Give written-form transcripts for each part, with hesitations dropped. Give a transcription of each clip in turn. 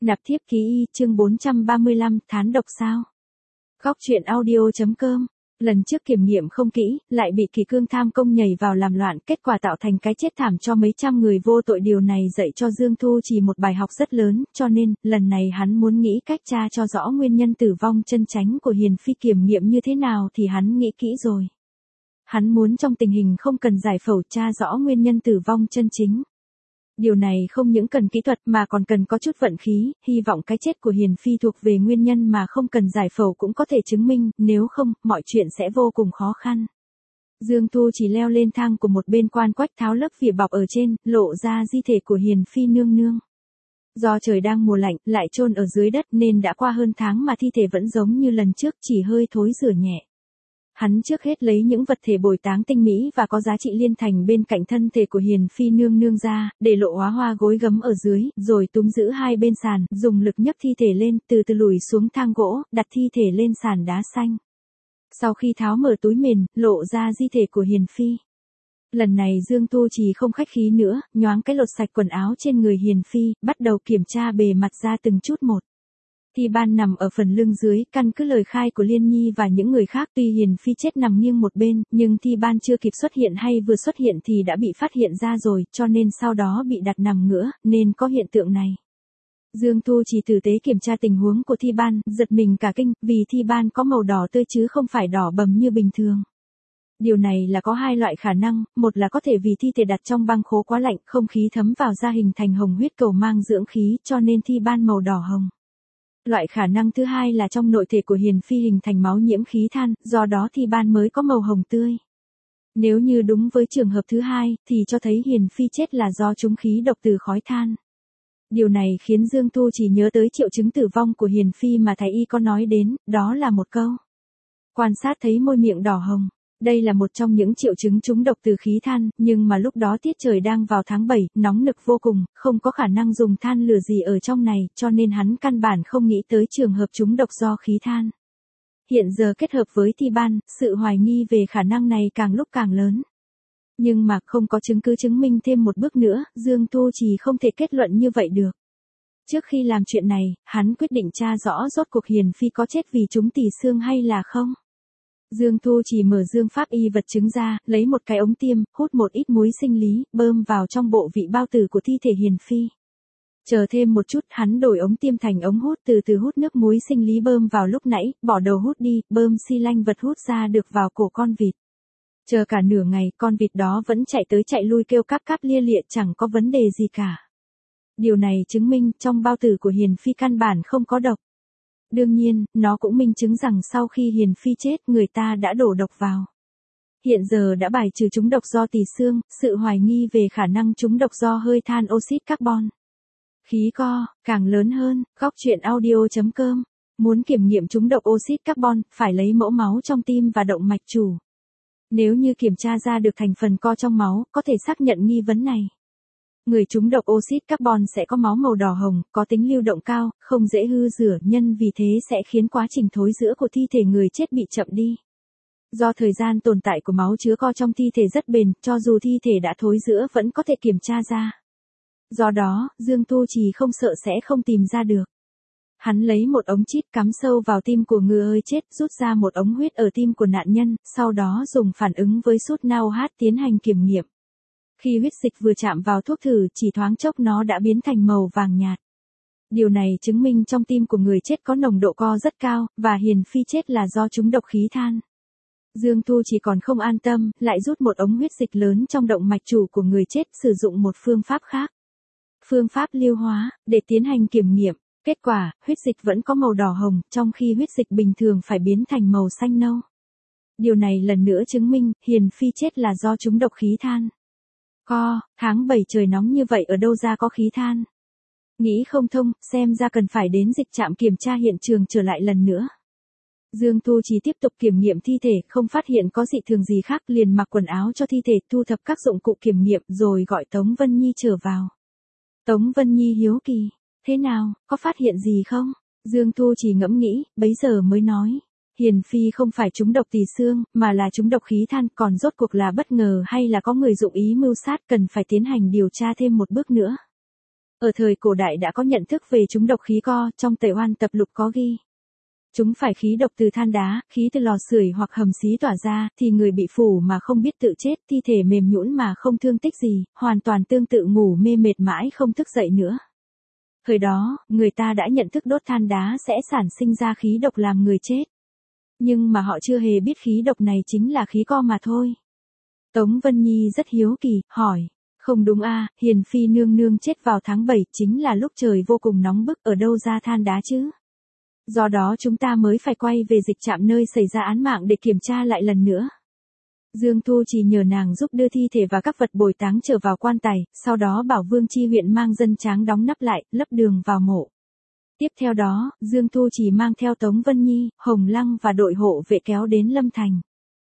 Nạp thiếp ký y chương 435 thán độc sao? Góc truyện audio.com. Lần trước kiểm nghiệm không kỹ, lại bị Kỳ Cương tham công nhảy vào làm loạn, kết quả tạo thành cái chết thảm cho mấy trăm người vô tội. Điều này dạy cho Dương Thu Trì một bài học rất lớn, cho nên, lần này hắn muốn nghĩ cách tra cho rõ nguyên nhân tử vong chân chánh của Hiền Phi. Kiểm nghiệm như thế nào thì hắn nghĩ kỹ rồi. Hắn muốn trong tình hình không cần giải phẫu tra rõ nguyên nhân tử vong chân chính. Điều này không những cần kỹ thuật mà còn cần có chút vận khí, hy vọng cái chết của Hiền Phi thuộc về nguyên nhân mà không cần giải phẫu cũng có thể chứng minh, nếu không, mọi chuyện sẽ vô cùng khó khăn. Dương Thu chỉ leo lên thang của một bên quan quách tháo lớp vỉa bọc ở trên, lộ ra di thể của Hiền Phi nương nương. Do trời đang mùa lạnh, lại chôn ở dưới đất nên đã qua hơn tháng mà thi thể vẫn giống như lần trước, chỉ hơi thối rửa nhẹ. Hắn trước hết lấy những vật thể bồi táng tinh mỹ và có giá trị liên thành bên cạnh thân thể của Hiền Phi nương nương ra, để lộ hóa hoa gối gấm ở dưới, rồi túm giữ hai bên sàn, dùng lực nhấc thi thể lên, từ từ lùi xuống thang gỗ, đặt thi thể lên sàn đá xanh. Sau khi tháo mở túi mền, lộ ra di thể của Hiền Phi. Lần này Dương Thu Trì không khách khí nữa, nhoáng cái lột sạch quần áo trên người Hiền Phi, bắt đầu kiểm tra bề mặt ra từng chút một. Thi ban nằm ở phần lưng dưới, căn cứ lời khai của Liên Nhi và những người khác, tuy Hiền Phi chết nằm nghiêng một bên, nhưng thi ban chưa kịp xuất hiện hay vừa xuất hiện thì đã bị phát hiện ra rồi, cho nên sau đó bị đặt nằm ngửa, nên có hiện tượng này. Dương Thu chỉ tử tế kiểm tra tình huống của thi ban, giật mình cả kinh, vì thi ban có màu đỏ tươi chứ không phải đỏ bầm như bình thường. Điều này là có hai loại khả năng, một là có thể vì thi thể đặt trong băng khố quá lạnh, không khí thấm vào da hình thành hồng huyết cầu mang dưỡng khí, cho nên thi ban màu đỏ hồng. Loại khả năng thứ hai là trong nội thể của Hiền Phi hình thành máu nhiễm khí than, do đó thi ban mới có màu hồng tươi. Nếu như đúng với trường hợp thứ hai, thì cho thấy Hiền Phi chết là do trúng khí độc từ khói than. Điều này khiến Dương Thu chỉ nhớ tới triệu chứng tử vong của Hiền Phi mà Thái Y có nói đến, đó là một câu. Quan sát thấy môi miệng đỏ hồng. Đây là một trong những triệu chứng trúng độc từ khí than, nhưng mà lúc đó tiết trời đang vào tháng 7, nóng nực vô cùng, không có khả năng dùng than lửa gì ở trong này, cho nên hắn căn bản không nghĩ tới trường hợp trúng độc do khí than. Hiện giờ kết hợp với thi ban, sự hoài nghi về khả năng này càng lúc càng lớn. Nhưng mà không có chứng cứ chứng minh thêm một bước nữa, Dương Thu Trì không thể kết luận như vậy được. Trước khi làm chuyện này, hắn quyết định tra rõ rốt cuộc Hiền Phi có chết vì trúng tỳ xương hay là không. Dương Thu chỉ mở dương pháp y vật chứng ra, lấy một cái ống tiêm, hút một ít muối sinh lý, bơm vào trong bộ vị bao tử của thi thể Hiền Phi. Chờ thêm một chút, hắn đổi ống tiêm thành ống hút, từ từ hút nước muối sinh lý bơm vào lúc nãy, bỏ đầu hút đi, bơm xi lanh vật hút ra được vào cổ con vịt. Chờ cả nửa ngày, con vịt đó vẫn chạy tới chạy lui kêu cáp cáp lia lịa, chẳng có vấn đề gì cả. Điều này chứng minh trong bao tử của Hiền Phi căn bản không có độc. Đương nhiên, nó cũng minh chứng rằng sau khi Hiền Phi chết, người ta đã đổ độc vào. Hiện giờ đã bài trừ trúng độc do tỳ xương, sự hoài nghi về khả năng trúng độc do hơi than oxit carbon. Khí co, càng lớn hơn. Góc truyện audio.com. Muốn kiểm nghiệm trúng độc oxit carbon, phải lấy mẫu máu trong tim và động mạch chủ. Nếu như kiểm tra ra được thành phần co trong máu, có thể xác nhận nghi vấn này. Người trúng độc oxit carbon sẽ có máu màu đỏ hồng, có tính lưu động cao, không dễ hư rửa, nhân vì thế sẽ khiến quá trình thối rữa của thi thể người chết bị chậm đi. Do thời gian tồn tại của máu chứa co trong thi thể rất bền, cho dù thi thể đã thối rữa vẫn có thể kiểm tra ra. Do đó, Dương Thu Trì không sợ sẽ không tìm ra được. Hắn lấy một ống chít cắm sâu vào tim của người ơi chết, rút ra một ống huyết ở tim của nạn nhân, sau đó dùng phản ứng với sút nao hát tiến hành kiểm nghiệm. Khi huyết dịch vừa chạm vào thuốc thử, chỉ thoáng chốc nó đã biến thành màu vàng nhạt. Điều này chứng minh trong tim của người chết có nồng độ co rất cao, và Hiền Phi chết là do trúng độc khí than. Dương Thu chỉ còn không an tâm, lại rút một ống huyết dịch lớn trong động mạch chủ của người chết, sử dụng một phương pháp khác. Phương pháp lưu hóa, để tiến hành kiểm nghiệm. Kết quả, huyết dịch vẫn có màu đỏ hồng, trong khi huyết dịch bình thường phải biến thành màu xanh nâu. Điều này lần nữa chứng minh, Hiền Phi chết là do trúng độc khí than. Tháng 7 trời nóng như vậy ở đâu ra có khí than. Nghĩ không thông, xem ra cần phải đến dịch trạm kiểm tra hiện trường trở lại lần nữa. Dương Thu chỉ tiếp tục kiểm nghiệm thi thể, không phát hiện có dị thường gì khác, liền mặc quần áo cho thi thể, thu thập các dụng cụ kiểm nghiệm, rồi gọi Tống Vân Nhi trở vào. Tống Vân Nhi hiếu kỳ, thế nào, có phát hiện gì không? Dương Thu chỉ ngẫm nghĩ, bấy giờ mới nói. Hiền Phi không phải trúng độc tỳ xương, mà là trúng độc khí than, còn rốt cuộc là bất ngờ hay là có người dụng ý mưu sát, cần phải tiến hành điều tra thêm một bước nữa. Ở thời cổ đại đã có nhận thức về trúng độc khí co, trong Tẩy Oan tập lục có ghi. Chúng phải khí độc từ than đá, khí từ lò sưởi hoặc hầm xí tỏa ra, thì người bị phủ mà không biết tự chết, thi thể mềm nhũn mà không thương tích gì, hoàn toàn tương tự ngủ mê mệt mãi không thức dậy nữa. Thời đó, người ta đã nhận thức đốt than đá sẽ sản sinh ra khí độc làm người chết. Nhưng mà họ chưa hề biết khí độc này chính là khí co mà thôi. Tống Vân Nhi rất hiếu kỳ, hỏi. Không đúng a, Hiền Phi nương nương chết vào tháng 7 chính là lúc trời vô cùng nóng bức, ở đâu ra than đá chứ? Do đó chúng ta mới phải quay về dịch trạm nơi xảy ra án mạng để kiểm tra lại lần nữa. Dương Thu chỉ nhờ nàng giúp đưa thi thể và các vật bồi táng trở vào quan tài, sau đó bảo Vương Chi huyện mang dân tráng đóng nắp lại, lấp đường vào mộ. Tiếp theo đó, Dương Thu chỉ mang theo Tống Vân Nhi, Hồng Lăng và đội hộ vệ kéo đến Lâm Thành.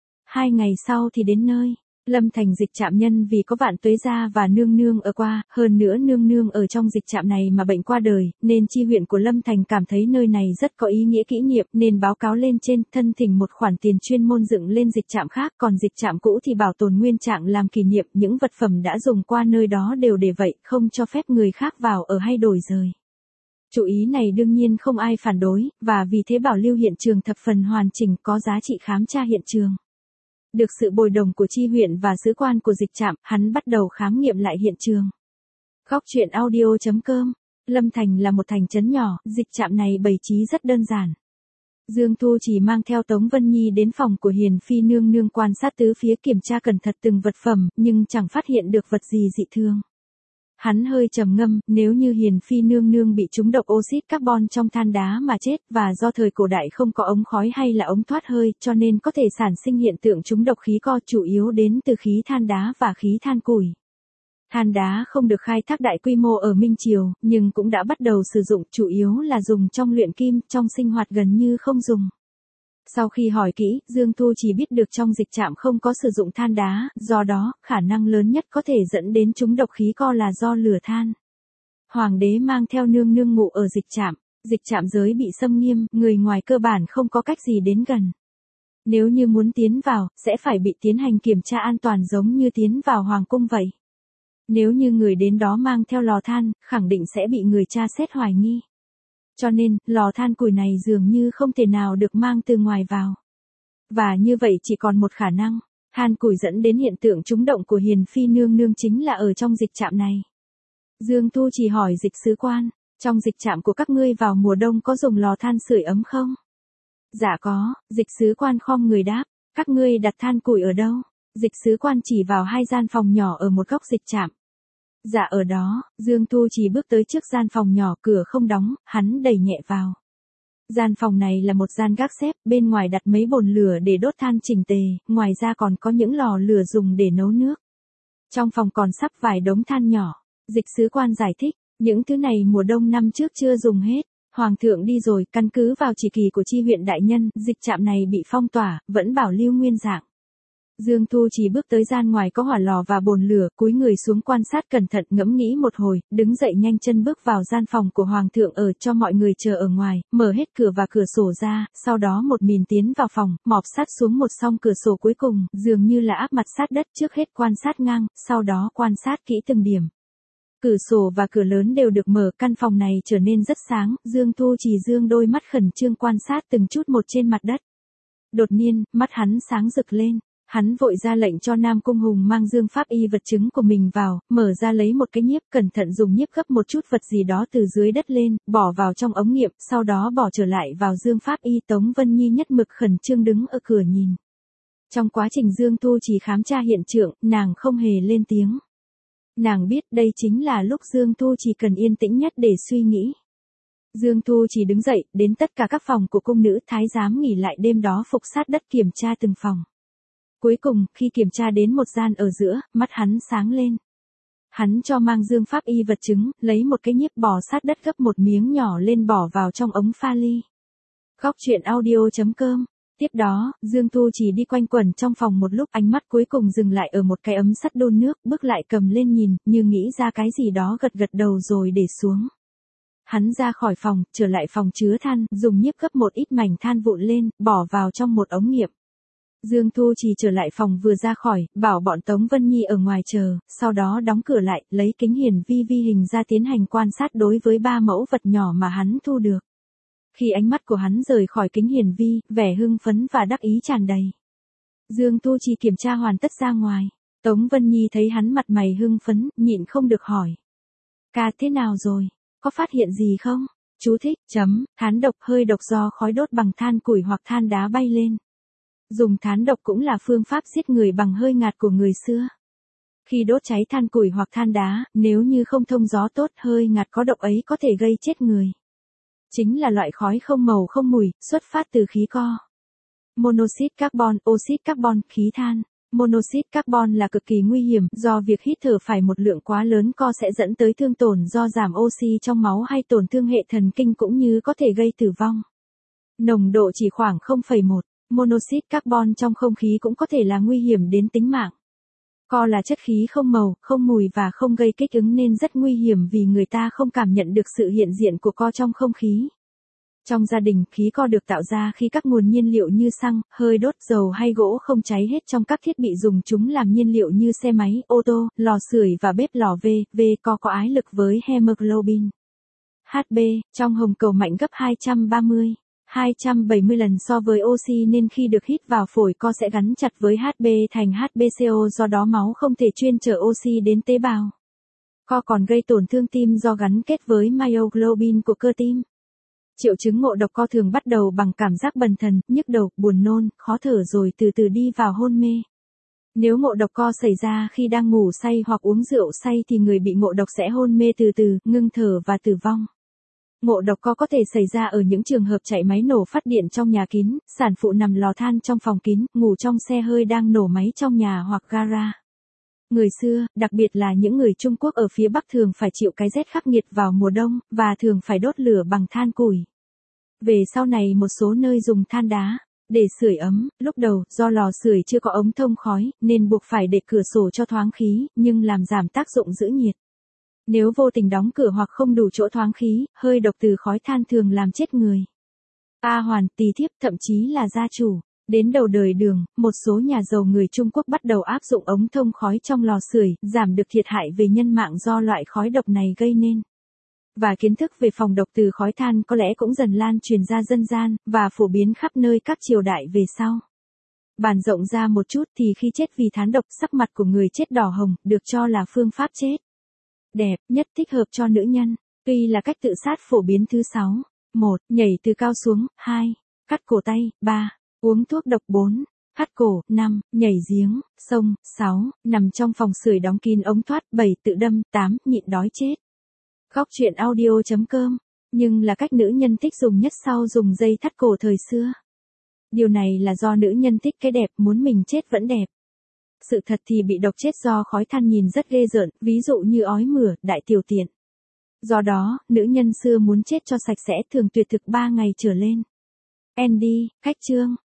2 ngày sau thì đến nơi. Lâm Thành dịch trạm nhân vì có Vạn Tuế gia và nương nương ở qua, hơn nữa nương nương ở trong dịch trạm này mà bệnh qua đời, nên chi huyện của Lâm Thành cảm thấy nơi này rất có ý nghĩa kỷ niệm nên báo cáo lên trên, thân thỉnh một khoản tiền chuyên môn dựng lên dịch trạm khác, còn dịch trạm cũ thì bảo tồn nguyên trạng làm kỷ niệm, những vật phẩm đã dùng qua nơi đó đều để vậy, không cho phép người khác vào ở hay đổi rời. Chủ ý này đương nhiên không ai phản đối, và vì thế bảo lưu hiện trường thập phần hoàn chỉnh, có giá trị khám tra hiện trường. Được sự bồi đồng của chi huyện và sứ quan của dịch trạm, hắn bắt đầu khám nghiệm lại hiện trường. Góc truyện audio.com. Lâm Thành là một thành trấn nhỏ, dịch trạm này bày trí rất đơn giản. Dương Thu chỉ mang theo Tống Vân Nhi đến phòng của Hiền Phi nương nương quan sát tứ phía kiểm tra cẩn thận từng vật phẩm, nhưng chẳng phát hiện được vật gì dị thường. Hắn hơi trầm ngâm, nếu như Hiền Phi nương nương bị trúng độc oxit carbon trong than đá mà chết, và do thời cổ đại không có ống khói hay là ống thoát hơi, cho nên có thể sản sinh hiện tượng trúng độc khí co, chủ yếu đến từ khí than đá và khí than củi. Than đá không được khai thác đại quy mô ở Minh Triều, nhưng cũng đã bắt đầu sử dụng, chủ yếu là dùng trong luyện kim, trong sinh hoạt gần như không dùng. Sau khi hỏi kỹ, Dương Thu chỉ biết được trong dịch trạm không có sử dụng than đá, do đó, khả năng lớn nhất có thể dẫn đến trúng độc khí co là do lửa than. Hoàng đế mang theo nương nương ngụ ở dịch trạm giới bị xâm nghiêm, người ngoài cơ bản không có cách gì đến gần. Nếu như muốn tiến vào, sẽ phải bị tiến hành kiểm tra an toàn giống như tiến vào hoàng cung vậy. Nếu như người đến đó mang theo lò than, khẳng định sẽ bị người tra xét hoài nghi. Cho nên, lò than củi này dường như không thể nào được mang từ ngoài vào. Và như vậy chỉ còn một khả năng, than củi dẫn đến hiện tượng trúng động của Hiền Phi nương nương chính là ở trong dịch trạm này. Dương Thu chỉ hỏi dịch sứ quan, trong dịch trạm của các ngươi vào mùa đông có dùng lò than sưởi ấm không? Dạ có, dịch sứ quan khom người đáp, các ngươi đặt than củi ở đâu? Dịch sứ quan chỉ vào 2 gian phòng nhỏ ở một góc dịch trạm. Dạ ở đó, Dương Thu chỉ bước tới trước gian phòng nhỏ, cửa không đóng, hắn đẩy nhẹ vào. Gian phòng này là một gian gác xếp, bên ngoài đặt mấy bồn lửa để đốt than chỉnh tề, ngoài ra còn có những lò lửa dùng để nấu nước. Trong phòng còn sắp vài đống than nhỏ. Dịch sứ quan giải thích, những thứ này mùa đông năm trước chưa dùng hết. Hoàng thượng đi rồi, căn cứ vào chỉ kỳ của chi huyện đại nhân, dịch trạm này bị phong tỏa, vẫn bảo lưu nguyên dạng. Dương Thu chỉ bước tới gian ngoài có hỏa lò và bồn lửa, cúi người xuống quan sát cẩn thận, ngẫm nghĩ một hồi, đứng dậy nhanh chân bước vào gian phòng của Hoàng thượng ở, cho mọi người chờ ở ngoài, mở hết cửa và cửa sổ ra, sau đó một mình tiến vào phòng, mọp sát xuống một song cửa sổ cuối cùng, dường như là áp mặt sát đất, trước hết quan sát ngang, sau đó quan sát kỹ từng điểm. Cửa sổ và cửa lớn đều được mở, căn phòng này trở nên rất sáng, Dương Thu chỉ dương đôi mắt khẩn trương quan sát từng chút một trên mặt đất. Đột nhiên, mắt hắn sáng rực lên. Hắn vội ra lệnh cho Nam Cung Hùng mang dương pháp y vật chứng của mình vào, mở ra lấy một cái nhiếp, cẩn thận dùng nhiếp gấp một chút vật gì đó từ dưới đất lên, bỏ vào trong ống nghiệm, sau đó bỏ trở lại vào dương pháp y. Tống Vân Nhi nhất mực khẩn trương đứng ở cửa nhìn. Trong quá trình Dương Thu chỉ khám tra hiện trường, nàng không hề lên tiếng. Nàng biết đây chính là lúc Dương Thu chỉ cần yên tĩnh nhất để suy nghĩ. Dương Thu chỉ đứng dậy, đến tất cả các phòng của cung nữ thái giám nghỉ lại đêm đó phục sát đất kiểm tra từng phòng. Cuối cùng, khi kiểm tra đến một gian ở giữa, mắt hắn sáng lên. Hắn cho mang dương pháp y vật chứng, lấy một cái nhiếp bò sát đất gấp một miếng nhỏ lên bỏ vào trong ống pha ly. Góc truyện audio.com. Tiếp đó, Dương Thu chỉ đi quanh quẩn trong phòng một lúc, ánh mắt cuối cùng dừng lại ở một cái ấm sắt đun nước, bước lại cầm lên nhìn, như nghĩ ra cái gì đó, gật gật đầu rồi để xuống. Hắn ra khỏi phòng, trở lại phòng chứa than, dùng nhiếp gấp một ít mảnh than vụn lên, bỏ vào trong một ống nghiệm. Dương Thu Trì trở lại phòng vừa ra khỏi, bảo bọn Tống Vân Nhi ở ngoài chờ, sau đó đóng cửa lại, lấy kính hiển vi vi hình ra tiến hành quan sát đối với 3 mẫu vật nhỏ mà hắn thu được. Khi ánh mắt của hắn rời khỏi kính hiển vi, vẻ hưng phấn và đắc ý tràn đầy. Dương Thu Trì kiểm tra hoàn tất ra ngoài. Tống Vân Nhi thấy hắn mặt mày hưng phấn, nhịn không được hỏi. Ca thế nào rồi? Có phát hiện gì không? Chú thích, than độc hơi độc do khói đốt bằng than củi hoặc than đá bay lên. Dùng than độc cũng là phương pháp giết người bằng hơi ngạt của người xưa. Khi đốt cháy than củi hoặc than đá, nếu như không thông gió tốt hơi ngạt có độc ấy có thể gây chết người. Chính là loại khói không màu không mùi, xuất phát từ khí co. Monoxide carbon, oxit carbon, khí than. Monoxide carbon là cực kỳ nguy hiểm, do việc hít thở phải một lượng quá lớn co sẽ dẫn tới thương tổn do giảm oxy trong máu hay tổn thương hệ thần kinh cũng như có thể gây tử vong. Nồng độ chỉ khoảng 0,1. Monoxide carbon trong không khí cũng có thể là nguy hiểm đến tính mạng. Co là chất khí không màu, không mùi và không gây kích ứng nên rất nguy hiểm vì người ta không cảm nhận được sự hiện diện của co trong không khí. Trong gia đình, khí co được tạo ra khi các nguồn nhiên liệu như xăng, hơi đốt, dầu hay gỗ không cháy hết trong các thiết bị dùng chúng làm nhiên liệu như xe máy, ô tô, lò sưởi và bếp lò V co có ái lực với hemoglobin. HB, trong hồng cầu mạnh gấp 270 lần so với oxy nên khi được hít vào phổi co sẽ gắn chặt với HB thành HbCO do đó máu không thể chuyên chở oxy đến tế bào. Co còn gây tổn thương tim do gắn kết với myoglobin của cơ tim. Triệu chứng ngộ độc co thường bắt đầu bằng cảm giác bần thần, nhức đầu, buồn nôn, khó thở rồi từ từ đi vào hôn mê. Nếu ngộ độc co xảy ra khi đang ngủ say hoặc uống rượu say thì người bị ngộ độc sẽ hôn mê từ từ, ngưng thở và tử vong. Ngộ độc co có thể xảy ra ở những trường hợp chạy máy nổ phát điện trong nhà kín, sản phụ nằm lò than trong phòng kín, ngủ trong xe hơi đang nổ máy trong nhà hoặc gara. Người xưa, đặc biệt là những người Trung Quốc ở phía Bắc thường phải chịu cái rét khắc nghiệt vào mùa đông, và thường phải đốt lửa bằng than củi. Về sau này một số nơi dùng than đá để sưởi ấm, lúc đầu do lò sưởi chưa có ống thông khói nên buộc phải để cửa sổ cho thoáng khí, nhưng làm giảm tác dụng giữ nhiệt. Nếu vô tình đóng cửa hoặc không đủ chỗ thoáng khí, hơi độc từ khói than thường làm chết người. A Hoàn, tỳ thiếp, thậm chí là gia chủ. Đến đầu đời Đường, một số nhà giàu người Trung Quốc bắt đầu áp dụng ống thông khói trong lò sưởi, giảm được thiệt hại về nhân mạng do loại khói độc này gây nên. Và kiến thức về phòng độc từ khói than có lẽ cũng dần lan truyền ra dân gian, và phổ biến khắp nơi các triều đại về sau. Bàn rộng ra một chút thì khi chết vì than độc, sắc mặt của người chết đỏ hồng, được cho là phương pháp chết đẹp nhất thích hợp cho nữ nhân. Tuy là cách tự sát phổ biến thứ 6. 1. Nhảy từ cao xuống. 2. Cắt cổ tay. 3. Uống thuốc độc. 4. Cắt cổ. 5. Nhảy giếng, sông. 6. Nằm trong phòng sưởi đóng kín ống thoát. 7. Tự đâm. 8. Nhịn đói chết. Góc truyện audio.com. Nhưng là cách nữ nhân thích dùng nhất sau dùng dây thắt cổ thời xưa. Điều này là do nữ nhân thích cái đẹp, muốn mình chết vẫn đẹp. Sự thật thì bị độc chết do khói than nhìn rất ghê rợn, ví dụ như ói mửa, đại tiểu tiện. Do đó, nữ nhân xưa muốn chết cho sạch sẽ thường tuyệt thực 3 ngày trở lên. Andy, cách chương.